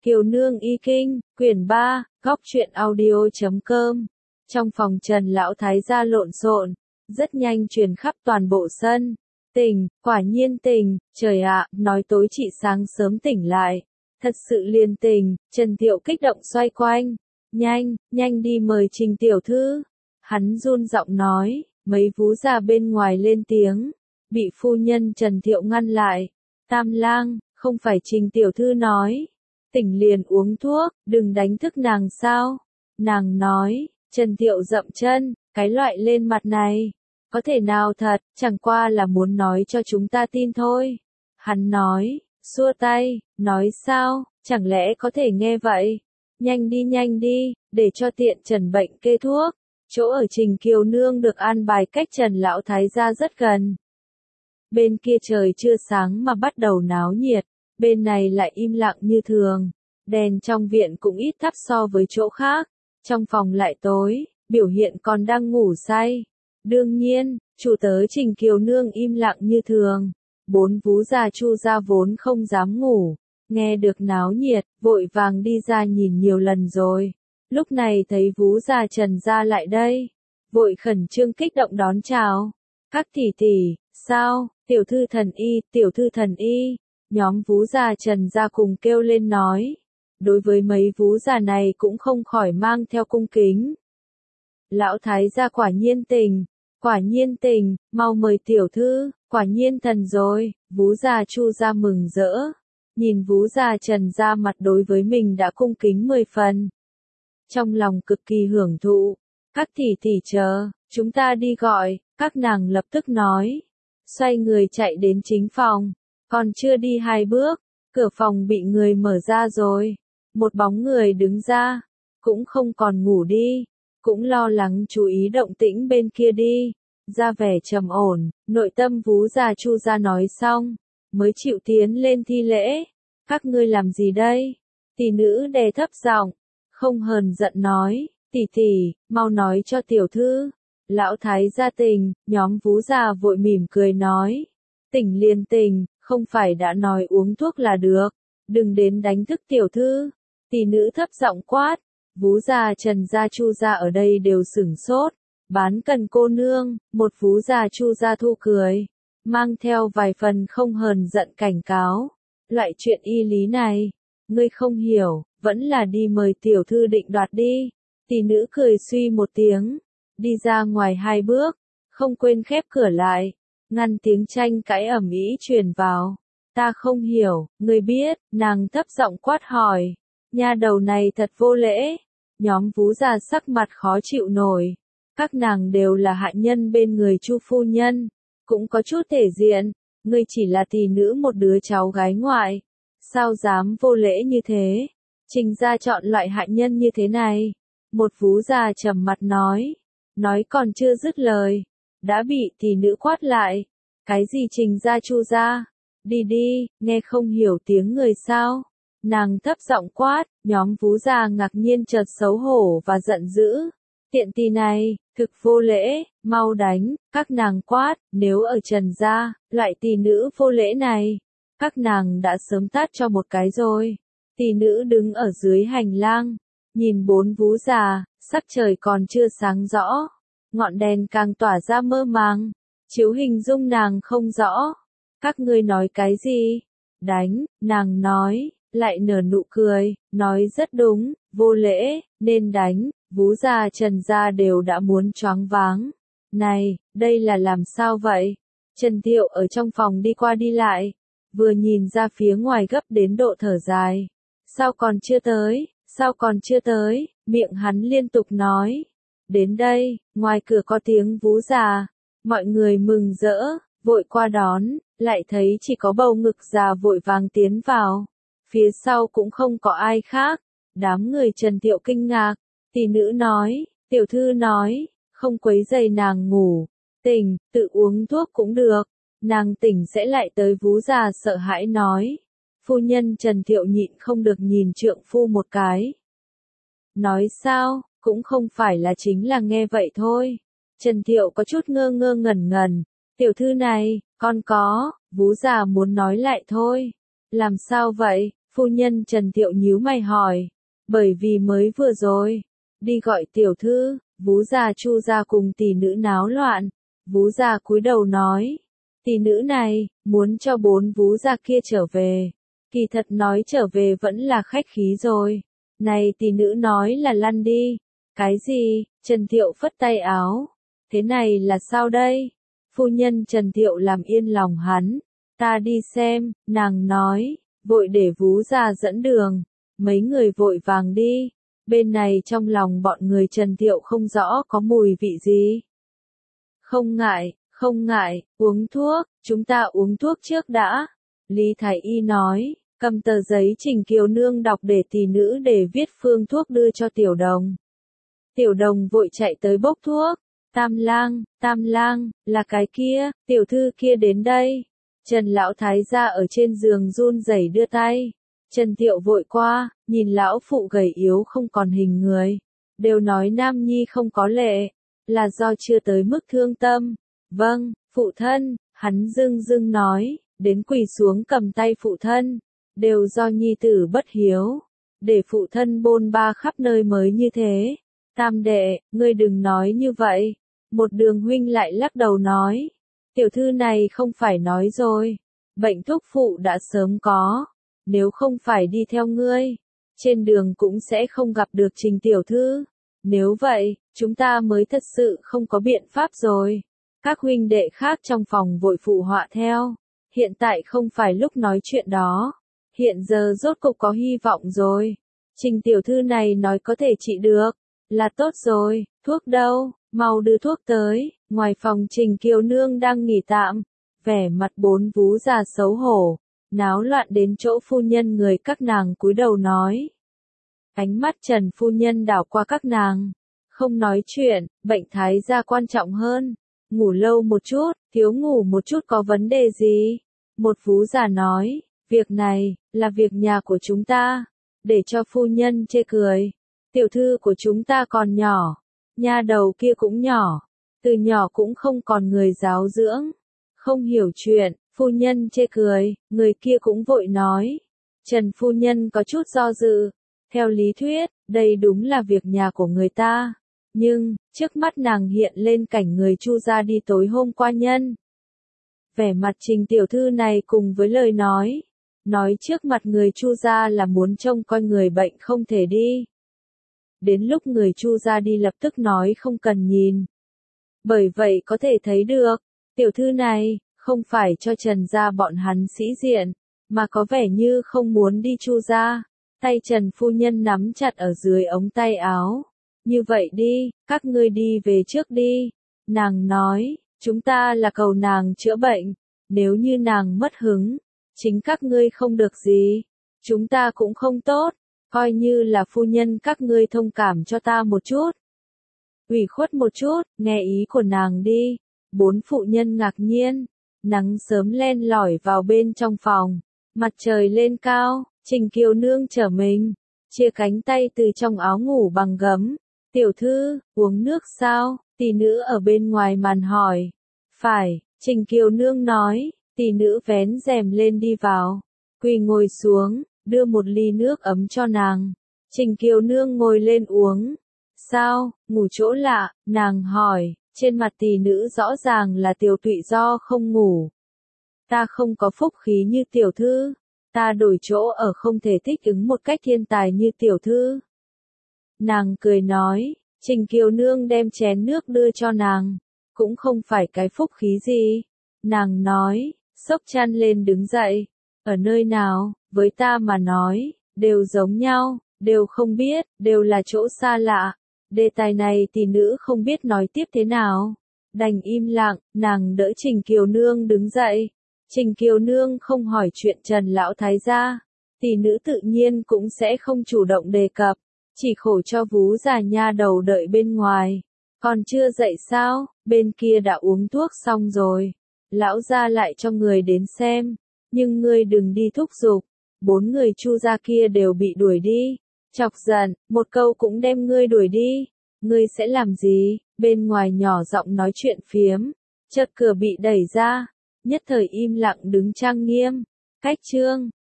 Kiều Nương Y Kinh, quyển 3, góc truyện audio.com. Trong phòng Trần lão thái gia lộn xộn, rất nhanh truyền khắp toàn bộ sân. Tỉnh, quả nhiên tỉnh, trời ạ, nói tối chị sáng sớm tỉnh lại. Thật sự liền tỉnh, Trần Thiệu kích động xoay quanh. Nhanh, nhanh đi mời Trình tiểu thư. Hắn run giọng nói, mấy vú già bên ngoài lên tiếng. Bị phu nhân Trần Thiệu ngăn lại. Tam lang, không phải Trình tiểu thư nói. Tỉnh liền uống thuốc, đừng đánh thức nàng sao. Nàng nói, Trần Thiệu dậm chân, cái loại lên mặt này. Có thể nào thật, chẳng qua là muốn nói cho chúng ta tin thôi. Hắn nói, xua tay, nói sao, chẳng lẽ có thể nghe vậy. Nhanh đi, để cho tiện Trần bệnh kê thuốc. Chỗ ở Trình Kiều Nương được an bài cách Trần lão thái gia rất gần. Bên kia trời chưa sáng mà bắt đầu náo nhiệt, bên này lại im lặng như thường. Đèn trong viện cũng ít thắp so với chỗ khác. Trong phòng lại tối, biểu hiện còn đang ngủ say. Đương nhiên, chủ tớ Trình Kiều Nương im lặng như thường. Bốn vú già Chu gia vốn không dám ngủ. Nghe được náo nhiệt, vội vàng đi ra nhìn nhiều lần rồi. Lúc này thấy vú già Trần gia lại đây. Vội khẩn trương kích động đón chào. Các tỷ tỷ, sao, tiểu thư thần y. Nhóm vú già Trần gia cùng kêu lên nói. Đối với mấy vú già này cũng không khỏi mang theo cung kính. Lão thái gia quả nhiên tình, mau mời tiểu thư, quả nhiên thần rồi. Vú già Chu gia mừng rỡ. Nhìn vú già Trần gia mặt đối với mình đã cung kính 10 phần. Trong lòng cực kỳ hưởng thụ. Các tỷ tỷ chờ, chúng ta đi gọi, các nàng lập tức nói. Xoay người chạy đến chính phòng. Còn chưa đi 2 bước, cửa phòng bị người mở ra rồi. Một bóng người đứng ra, cũng không còn ngủ đi, cũng lo lắng chú ý động tĩnh bên kia đi. Ra vẻ trầm ổn, nội tâm vú già Chu gia nói xong, mới chịu tiến lên thi lễ. Các ngươi làm gì đây? Tỷ nữ đè thấp giọng, không hờn giận nói, tỷ tỷ, mau nói cho tiểu thư. Lão thái gia tỉnh, nhóm vú già vội mỉm cười nói. Tỉnh liền tỉnh, không phải đã nói uống thuốc là được, đừng đến đánh thức tiểu thư. Tỷ nữ thấp giọng quát, vú già Trần gia Chu gia ở đây đều sửng sốt. Bán cần cô nương, một vú già Chu gia thu cười, mang theo vài phần không hờn giận cảnh cáo. Loại chuyện y lý này, ngươi không hiểu, vẫn là đi mời tiểu thư định đoạt đi. Tỷ nữ cười suy một tiếng, đi ra ngoài 2 bước, không quên khép cửa lại, ngăn tiếng tranh cãi ầm ĩ truyền vào. Ta không hiểu, ngươi biết, nàng thấp giọng quát hỏi. Nha đầu này thật vô lễ. Nhóm vú già sắc mặt khó chịu nổi. Các nàng đều là hạ nhân bên người Chu phu nhân, cũng có chút thể diện. Ngươi chỉ là tỷ nữ một đứa cháu gái ngoại, sao dám vô lễ như thế? Trình gia chọn loại hạ nhân như thế này. Một vú già trầm mặt nói còn chưa dứt lời, đã bị tỷ nữ quát lại. Cái gì Trình gia Chu gia? Đi, nghe không hiểu tiếng người sao? Nàng thấp giọng quát, nhóm vú già ngạc nhiên chợt xấu hổ và giận dữ. Tiện tỳ này, thực vô lễ, mau đánh. Các nàng quát, nếu ở Trần gia, loại tỷ nữ vô lễ này, các nàng đã sớm tát cho một cái rồi. Tỷ nữ đứng ở dưới hành lang, nhìn bốn vú già, sắc trời còn chưa sáng rõ, ngọn đèn càng tỏa ra mơ màng, chiếu hình dung nàng không rõ. Các ngươi nói cái gì? Đánh, nàng nói, lại nở nụ cười, nói rất đúng, vô lễ, nên đánh. Vú già Trần gia đều đã muốn choáng váng. Này, đây là làm sao vậy? Trần Thiệu ở trong phòng đi qua đi lại, vừa nhìn ra phía ngoài gấp đến độ thở dài. Sao còn chưa tới, miệng hắn liên tục nói. Đến đây, ngoài cửa có tiếng vú già, mọi người mừng rỡ, vội qua đón, lại thấy chỉ có bầu ngực già vội vàng tiến vào. Phía sau cũng không có ai khác. Đám người Trần Thiệu kinh ngạc. Tỷ nữ nói, tiểu thư nói, không quấy rầy nàng ngủ, tỉnh, tự uống thuốc cũng được, nàng tỉnh sẽ lại tới. Vú già sợ hãi nói. Phu nhân Trần Thiệu nhịn không được nhìn trượng phu một cái. Nói sao, cũng không phải là chính là nghe vậy thôi. Trần Thiệu có chút ngơ ngẩn, tiểu thư này, con có, vú già muốn nói lại thôi. Làm sao vậy, Phu nhân Trần Thiệu nhíu mày hỏi. Bởi vì mới vừa rồi, đi gọi tiểu thư, Vú già Chu gia cùng tỷ nữ náo loạn. Vú già cúi đầu nói. Tỷ nữ này, muốn cho 4 vú già kia trở về. Kỳ thật nói trở về vẫn là khách khí rồi. Này tỷ nữ nói là lăn đi. Cái gì? Trần Thiệu phất tay áo. Thế này là sao đây? Phu nhân Trần Thiệu làm yên lòng hắn. Ta đi xem, nàng nói, vội để vú già dẫn đường. Mấy người vội vàng đi. Bên này trong lòng bọn người Trần Thiệu không rõ có mùi vị gì. Không ngại, uống thuốc, chúng ta uống thuốc trước đã. Lý Thái Y nói, cầm tờ giấy Trình Kiều Nương đọc để tỷ nữ để viết phương thuốc đưa cho Tiểu Đồng. Tiểu Đồng vội chạy tới bốc thuốc. Tam lang, là cái kia, tiểu thư kia đến đây. Trần lão thái gia ở trên giường run rẩy đưa tay. Trần Thiệu vội qua, nhìn lão phụ gầy yếu không còn hình người. Đều nói nam nhi không có lệ, là do chưa tới mức thương tâm. Vâng, phụ thân, hắn dưng nói, đến quỳ xuống cầm tay phụ thân. Đều do nhi tử bất hiếu, để phụ thân bôn ba khắp nơi mới như thế. Tam đệ, ngươi đừng nói như vậy. Một Đường huynh lại lắc đầu nói. Tiểu thư này không phải nói rồi. Bệnh thúc phụ đã sớm có. Nếu không phải đi theo ngươi, trên đường cũng sẽ không gặp được Trình tiểu thư. Nếu vậy, chúng ta mới thật sự không có biện pháp rồi. Các huynh đệ khác trong phòng vội phụ họa theo. Hiện tại không phải lúc nói chuyện đó. Hiện giờ rốt cục có hy vọng rồi. Trình tiểu thư này nói có thể trị được. Là tốt rồi, thuốc đâu, mau đưa thuốc tới. Ngoài phòng Trình Kiều Nương đang nghỉ tạm. Vẻ mặt 4 vú già xấu hổ. Náo loạn đến chỗ phu nhân người các nàng cúi đầu nói. Ánh mắt Trần phu nhân đảo qua các nàng. Không nói chuyện, bệnh thái gia quan trọng hơn. Ngủ lâu một chút, thiếu ngủ một chút có vấn đề gì? Một vú già nói, việc này, là việc nhà của chúng ta. Để cho phu nhân chê cười. Tiểu thư của chúng ta còn nhỏ. Nha đầu kia cũng nhỏ. Từ nhỏ cũng không còn người giáo dưỡng. Không hiểu chuyện, phu nhân chê cười, người kia cũng vội nói. Trần phu nhân có chút do dự. Theo lý thuyết, đây đúng là việc nhà của người ta. Nhưng, trước mắt nàng hiện lên cảnh người Chu gia đi tối hôm qua nhân. Vẻ mặt Trình tiểu thư này cùng với lời nói. Nói trước mặt người Chu gia là muốn trông coi người bệnh không thể đi. Đến lúc người Chu gia đi lập tức nói không cần nhìn. Bởi vậy có thể thấy được, tiểu thư này, không phải cho Trần gia bọn hắn sĩ diện, mà có vẻ như không muốn đi Chu gia. Tay Trần phu nhân nắm chặt ở dưới ống tay áo. Như vậy đi, các ngươi đi về trước đi. Nàng nói, chúng ta là cầu nàng chữa bệnh. Nếu như nàng mất hứng, chính các ngươi không được gì. Chúng ta cũng không tốt. Coi như là phu nhân các ngươi thông cảm cho ta một chút. Ủy khuất một chút, nghe ý của nàng đi. 4 phụ nhân ngạc nhiên. Nắng sớm len lỏi vào bên trong phòng. Mặt trời lên cao, Trình Kiều Nương trở mình. Chia cánh tay từ trong áo ngủ bằng gấm. Tiểu thư, uống nước sao? Tỷ nữ ở bên ngoài màn hỏi. Phải, Trình Kiều Nương nói. Tỷ nữ vén rèm lên đi vào. Quỳ ngồi xuống, đưa một ly nước ấm cho nàng. Trình Kiều Nương ngồi lên uống. Sao, ngủ chỗ lạ, nàng hỏi. Trên mặt tỷ nữ rõ ràng là tiểu tụy do không ngủ. Ta không có phúc khí như tiểu thư. Ta đổi chỗ ở không thể thích ứng một cách thiên tài như tiểu thư. Nàng cười nói. Trình Kiều Nương đem chén nước đưa cho nàng. Cũng không phải cái phúc khí gì. Nàng nói, xốc chăn lên đứng dậy. Ở nơi nào, với ta mà nói, đều giống nhau, đều không biết, đều là chỗ xa lạ. Đề tài này tỷ nữ không biết nói tiếp thế nào. Đành im lặng, nàng đỡ Trình Kiều Nương đứng dậy. Trình Kiều Nương không hỏi chuyện Trần lão thái gia. Tỷ nữ tự nhiên cũng sẽ không chủ động đề cập. Chỉ khổ cho vú già nha đầu đợi bên ngoài. Còn chưa dậy sao, bên kia đã uống thuốc xong rồi. Lão gia lại cho người đến xem. Nhưng ngươi đừng đi thúc giục. 4 người Chu gia kia đều bị đuổi đi. Chọc giận, một câu cũng đem ngươi đuổi đi. Ngươi sẽ làm gì? Bên ngoài nhỏ giọng nói chuyện phiếm. Chợt cửa bị đẩy ra. Nhất thời im lặng đứng trang nghiêm. Cách chương